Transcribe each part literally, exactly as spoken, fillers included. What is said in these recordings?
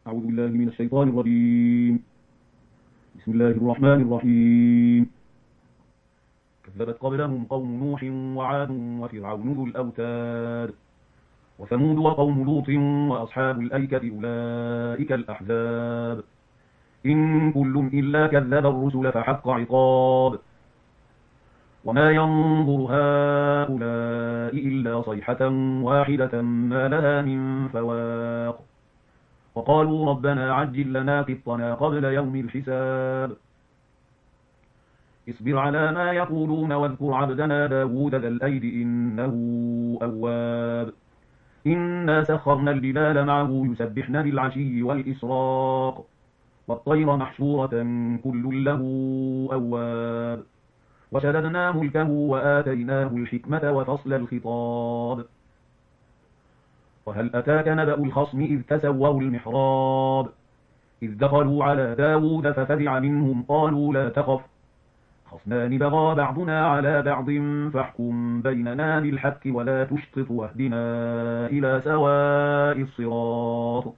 أعوذ بالله من الشيطان الرجيم. بسم الله الرحمن الرحيم. كذبت قبلهم قوم نوح وعاد وفرعون ذو الأوتاد وثمود وقوم لوط وأصحاب الأيكة أولئك الأحزاب إن كل إلا كذب الرسل فحق عقاب وما ينظر هؤلاء إلا صيحة واحدة ما لها من فواق وقالوا ربنا عجل لنا قطنا قبل يوم الحساب اصبر على ما يقولون واذكر عبدنا داود ذا الأيد إنه أواب إنا سخرنا الجبال معه يسبحن بالعشي والإسراق والطير محشورة كل له أواب وشددنا ملكه وآتيناه الحكمة وفصل الخطاب وهل أتاك نبأ الخصم إذ تسوروا المحراب إذ دخلوا على داود ففزع منهم قالوا لا تخف خصمان بغى بعضنا على بعض فاحكم بيننا بالحق ولا تشطط واهدنا إلى سواء الصراط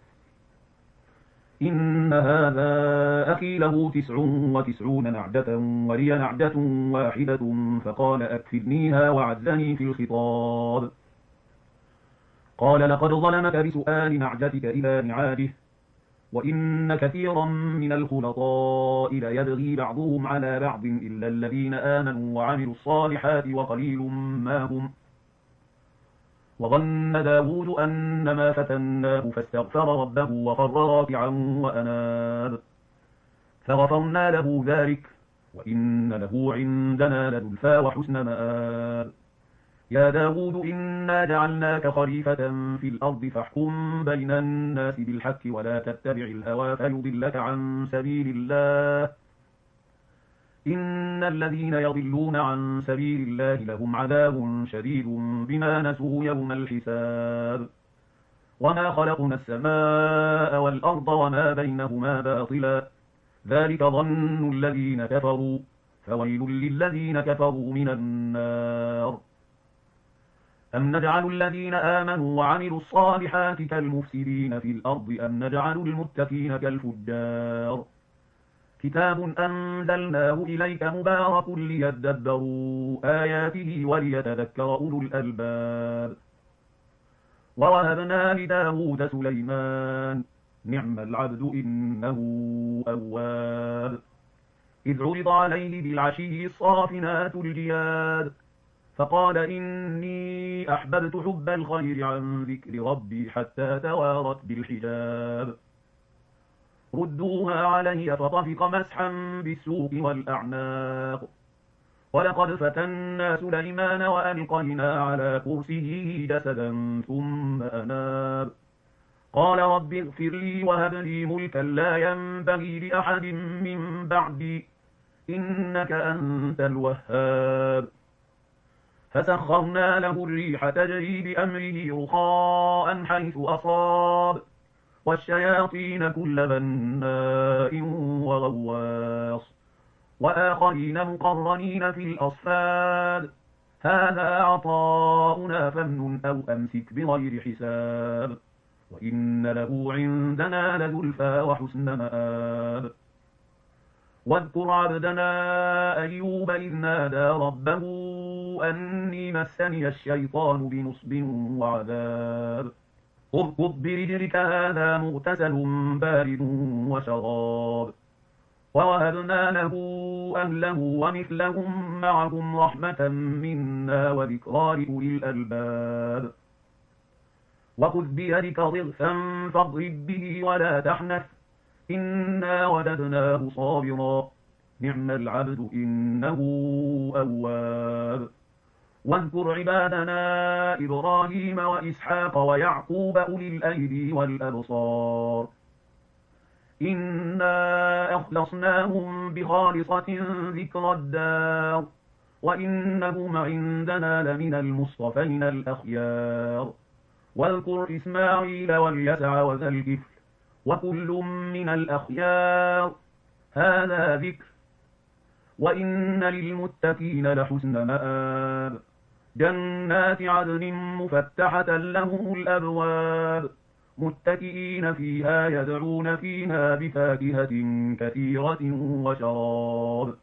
إن هذا أخي له تسع وتسعون نعجة ولي نعجة واحدة فقال أكفلنيها وعزني في الخطاب قال لقد ظلمك بسؤال نعجتك إلى نعاجه وإن كثيرا من الخلطاء ليبغي بعضهم على بعض إلا الذين آمنوا وعملوا الصالحات وقليل ما هم وظن داود أنما فتناه فاستغفر ربه وخر راكعا وأناب فغفرنا له ذلك وإن له عندنا لزلفى وحسن مآب يا داود إنا جعلناك خليفة في الأرض فاحكم بين الناس بالحق ولا تتبع الهوى فيضلك عن سبيل الله إن الذين يضلون عن سبيل الله لهم عذاب شديد بما نسوا يوم الحساب وما خلقنا السماء والأرض وما بينهما باطلا ذلك ظن الذين كفروا فويل للذين كفروا من النار أم نجعل الذين آمنوا وعملوا الصالحات كالمفسدين في الأرض أم نجعل المتقين كالفجار كتاب أنزلناه إليك مبارك ليدبروا آياته وليتذكر أولو الألباب ووهبنا لداود سليمان نعم العبد إنه أواب إذ عرض عليه بالعشي الصافنات الجياد فقال إني أحببت حب الخير عن ذكر ربي حتى توارت بالحجاب ردوها علي فطفق مسحا بالسوق والأعناق ولقد فتنا سليمان وألقينا على كرسيه جسدا ثم أناب قال رب اغفر لي وهب لي ملكا لا ينبغي لأحد من بعدي إنك أنت الوهاب فسخرنا له الريح تجري بأمره رخاء حيث أصاب والشياطين كل بناء وغواص وآخرين مقرنين في الأصفاد هذا عطاؤنا فامنن أو أمسك بغير حساب وإن له عندنا لزلفى وحسن مآب واذكر عبدنا أيوب إذ نادى ربه أني مسني الشيطان بنصب وعذاب اركض برجلك هذا مغتسل بارد وشراب ووهبنا له أهله ومثلهم معهم رحمة منا وذكرى لأولي الألباب وخذ بيدك ضغثا فاضرب به ولا تحنث إنا وجدناه صابرا نعم العبد إنه أواب واذكر عبادنا إبراهيم وإسحاق ويعقوب أولي الأيدي والأبصار إنا أخلصناهم بخالصة ذكر الدار وإنهم عندنا لمن المصطفين الأخيار واذكر إسماعيل واليسع وذا الكفل وكل من الأخيار هذا ذكر وإن للمتقين لحسن مآب جنات عدن مفتحة لهم الأبواب متكئين فيها يدعون فيها بفاكهة كثيرة وشراب.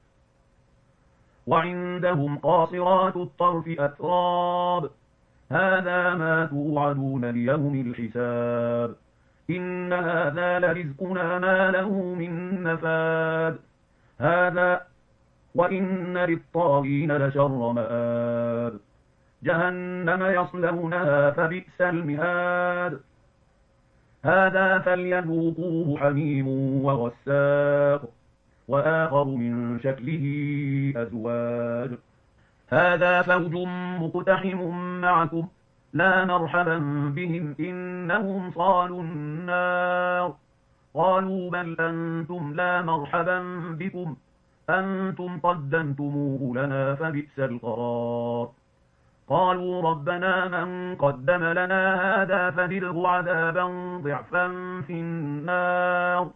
وعندهم قاصرات الطرف أتراب. هذا ما توعدون ليوم الحساب. إن هذا لرزقنا ما له من نفاد. هذا وإن للطاغين لشر مآب. جهنم يصلونها فبئس المهاد. هذا فليذوقوه حميم وغساق وآخر من شكله أزواج. هذا فوج مقتحم معكم لا مرحبا بهم إنهم صالوا النار. قالوا بل أنتم لا مرحبا بكم أنتم قدمتموه لنا فبئس القرار. قالوا ربنا من قدم لنا هذا فزده عذابا ضعفا في النار.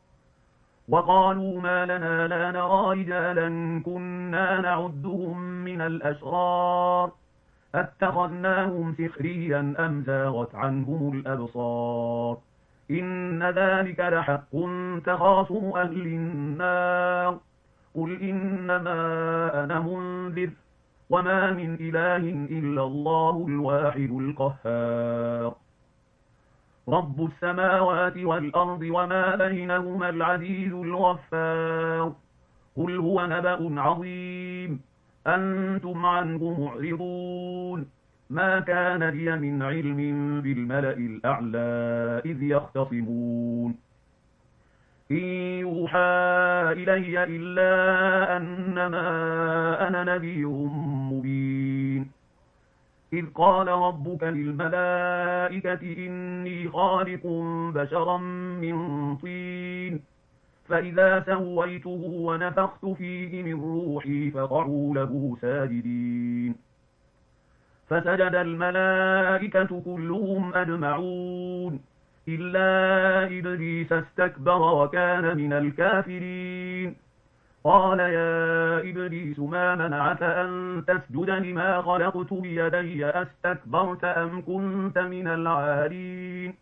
وقالوا ما لنا لا نرى رجالا كنا نعدهم من الأشرار أتخذناهم سخريا أم زاغت عنهم الأبصار. إن ذلك لحق تخاصم أهل النار. قل إنما أنا منذر وما من إله إلا الله الواحد القهار. رب السماوات والأرض وما بينهما العزيز الغفار. قل هو نبأ عظيم أنتم عنه معرضون. ما كان لي من علم بالملأ الأعلى إذ يختصمون. إن يوحى إلي إلا أنما أنا نذير مبين. إذ قال ربك للملائكة إني خالق بشرا من طين فإذا سويته ونفخت فيه من روحي فقعوا له ساجدين. فسجد الملائكة كلهم أجمعون إلا إبليس استكبر وكان من الكافرين. قال يا إبليس ما منعك أن تسجد لما خلقت بيدي أستكبرت أم كنت من العالين.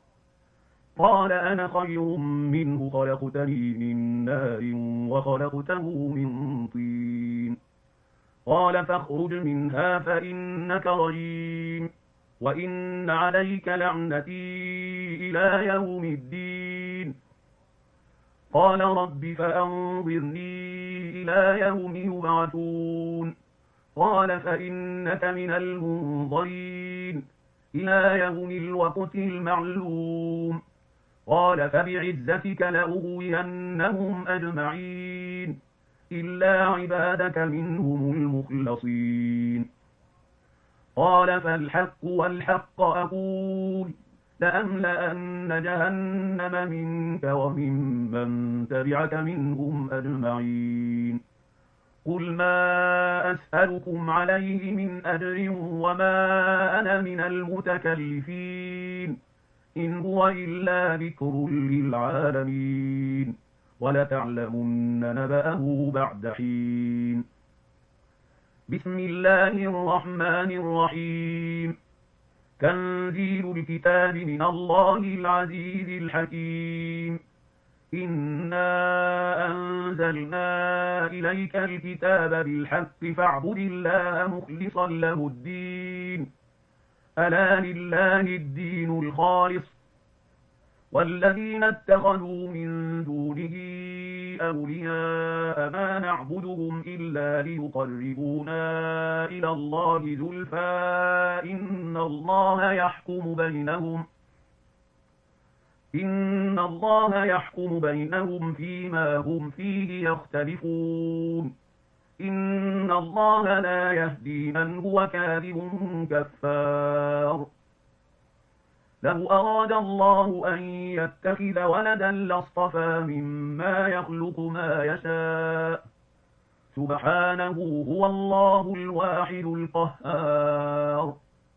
قال أنا خير منه خلقتني من نار وخلقته من طين. قال فاخرج منها فإنك رجيم وإن عليك لعنتي إلى يوم الدين. قال رب فأنظرني إلى يوم يبعثون. قال فإنك من المنظرين إلى يوم الوقت المعلوم. قال فبعزتك لأغوينهم أجمعين إلا عبادك منهم المخلصين. قال فالحق والحق أقول لأملأن جهنم منك وممن تبعك منهم أجمعين. قل ما أسألكم عليه من أجر وما أنا من المتكلفين إن هو إلا ذكر للعالمين ولتعلمن نبأه بعد حين. بسم الله الرحمن الرحيم. تنزيل الكتاب من الله العزيز الحكيم. إنا أنزلنا إليك الكتاب بالحق فاعبد الله مخلصا له الدين ألا لله الدين الخالص والذين اتخذوا من دونه أولياء ما نعبدهم إلا ليقربونا إلى الله زلفى إن الله يحكم بينهم إن الله يحكم بينهم فيما هم فيه يختلفون إن الله لا يهدي من هو كاذب كفار. لو أراد الله أن يتخذ ولدا لاصطفى مما يخلق ما يشاء سبحانه هو الله الواحد القهار.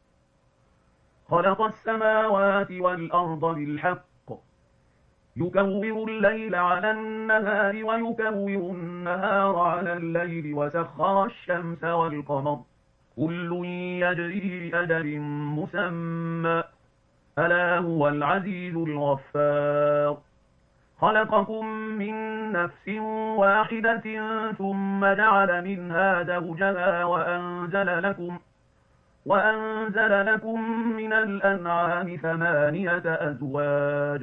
خلق السماوات والأرض بالحق يكور الليل على النهار ويكور النهار على الليل وسخر الشمس والقمر كل يجري لأجل مسمى ألا هو العزيز الغفار خلقكم من نفس واحدة ثم جعل منها زوجها وأنزل لكم وأنزل لكم من الأنعام ثمانية أزواج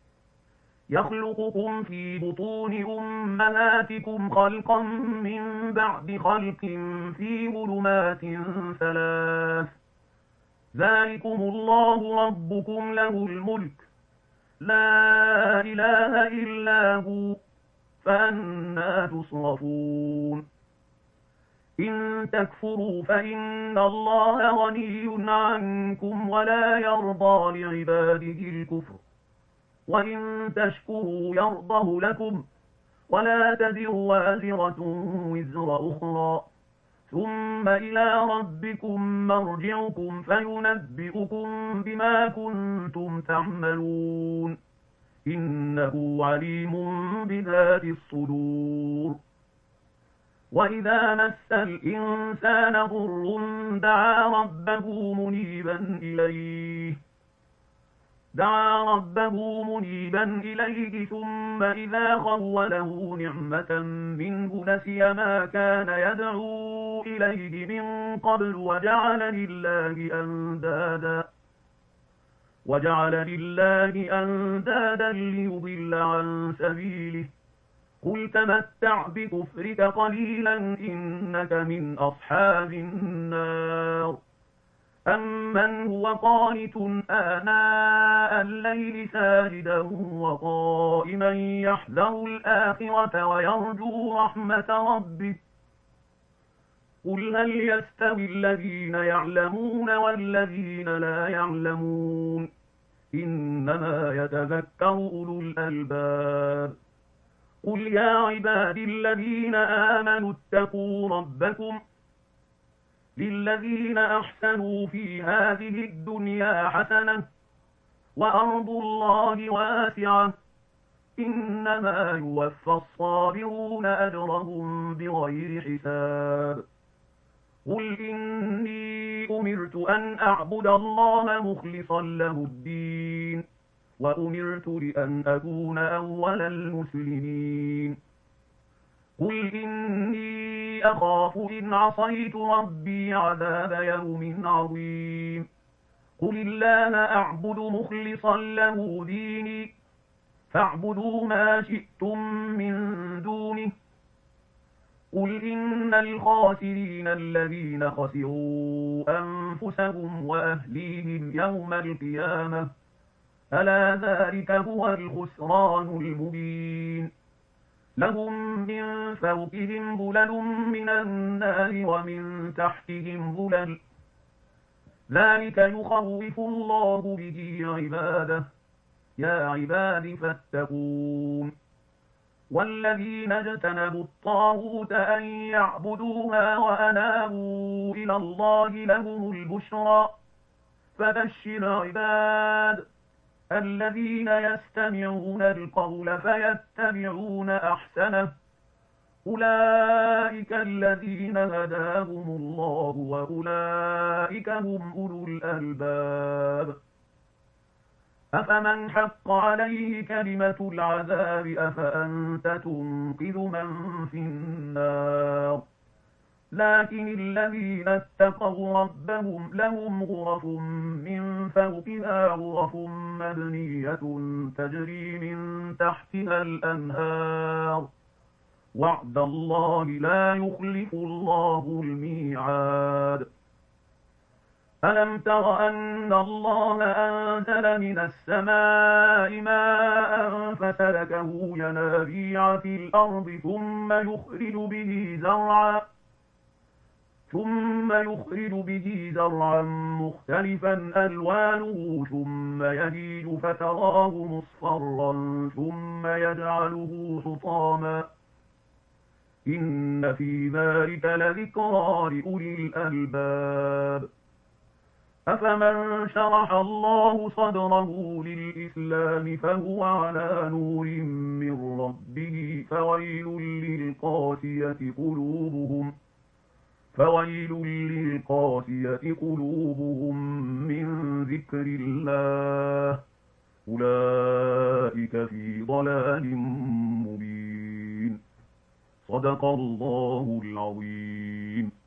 يخلقكم في بطون أمهاتكم خلقا من بعد خلق في ظلمات ثلاث ذلكم الله ربكم له الملك لا إله إلا هو فأنى تصرفون إن تكفروا فإن الله غني عنكم ولا يرضى لعباده الكفر وإن تشكروا يرضه لكم ولا تزر وازرة وزر أخرى ثم إلى ربكم مرجعكم فينبئكم بما كنتم تعملون إنه عليم بذات الصدور وإذا مس الإنسان ضر دعا ربه منيبا إليه دعا ربه منيبا إليه ثم إذا خوله نعمة منه نسي ما كان يدعو إليه من قبل وجعل لله أندادا وجعل لله أندادا ليضل عن سبيله قل تمتع بكفرك قليلا إنك من أصحاب النار أمن هو قانت آناء الليل ساجدا وقائما يحذر الآخرة ويرجو رحمة ربه قل هل يستوي الذين يعلمون والذين لا يعلمون إنما يتذكر أولو الألباب قل يا عبادي الذين آمنوا اتقوا ربكم للذين أحسنوا في هذه الدنيا حسنة وأرض الله واسعة إنما يوفى الصابرون أجرهم بغير حساب قل إني أمرت أن أعبد الله مخلصا له الدين وأمرت لأن أكون أول المسلمين قل إني أخاف إن عصيت ربي عذاب يوم عظيم قل الله أعبد مخلصا له ديني فاعبدوا ما شئتم من دونه قل إن الخاسرين الذين خسروا أنفسهم وأهليهم يوم القيامة ألا ذلك هو الخسران المبين لهم من فوقهم ظلل من النار ومن تحتهم ظلل ذلك يخوف الله به عباده يا عباد فاتقون والذين اجتنبوا الطاغوت أن يعبدوها وأنابوا إلى الله لهم البشرى فبشر عباد الذين يستمعون القول فيتبعون أحسنه أولئك الذين هداهم الله وأولئك هم أولو الألباب أفمن حق عليه كلمة العذاب أفأنت تنقذ من في النار لكن الذين اتقوا ربهم لهم غرف من فوقها غرف مبنية تجري من تحتها الأنهار وعد الله لا يخلف الله الميعاد ألم تر أن الله أنزل من السماء ماء فسلكه ينابيع في الأرض ثم يخرج به زرعا ثم يخرج به زرعا مختلفا ألوانه ثم يهيج فتراه مصفرا ثم يجعله حطاما إن في ذلك لذكرى لأولي الألباب أفمن شرح الله صدره للإسلام فهو على نور من ربه فويل للقاسية قلوبهم فويل للقاسية قلوبهم من ذكر الله أولئك في ضلال مبين. صدق الله العظيم.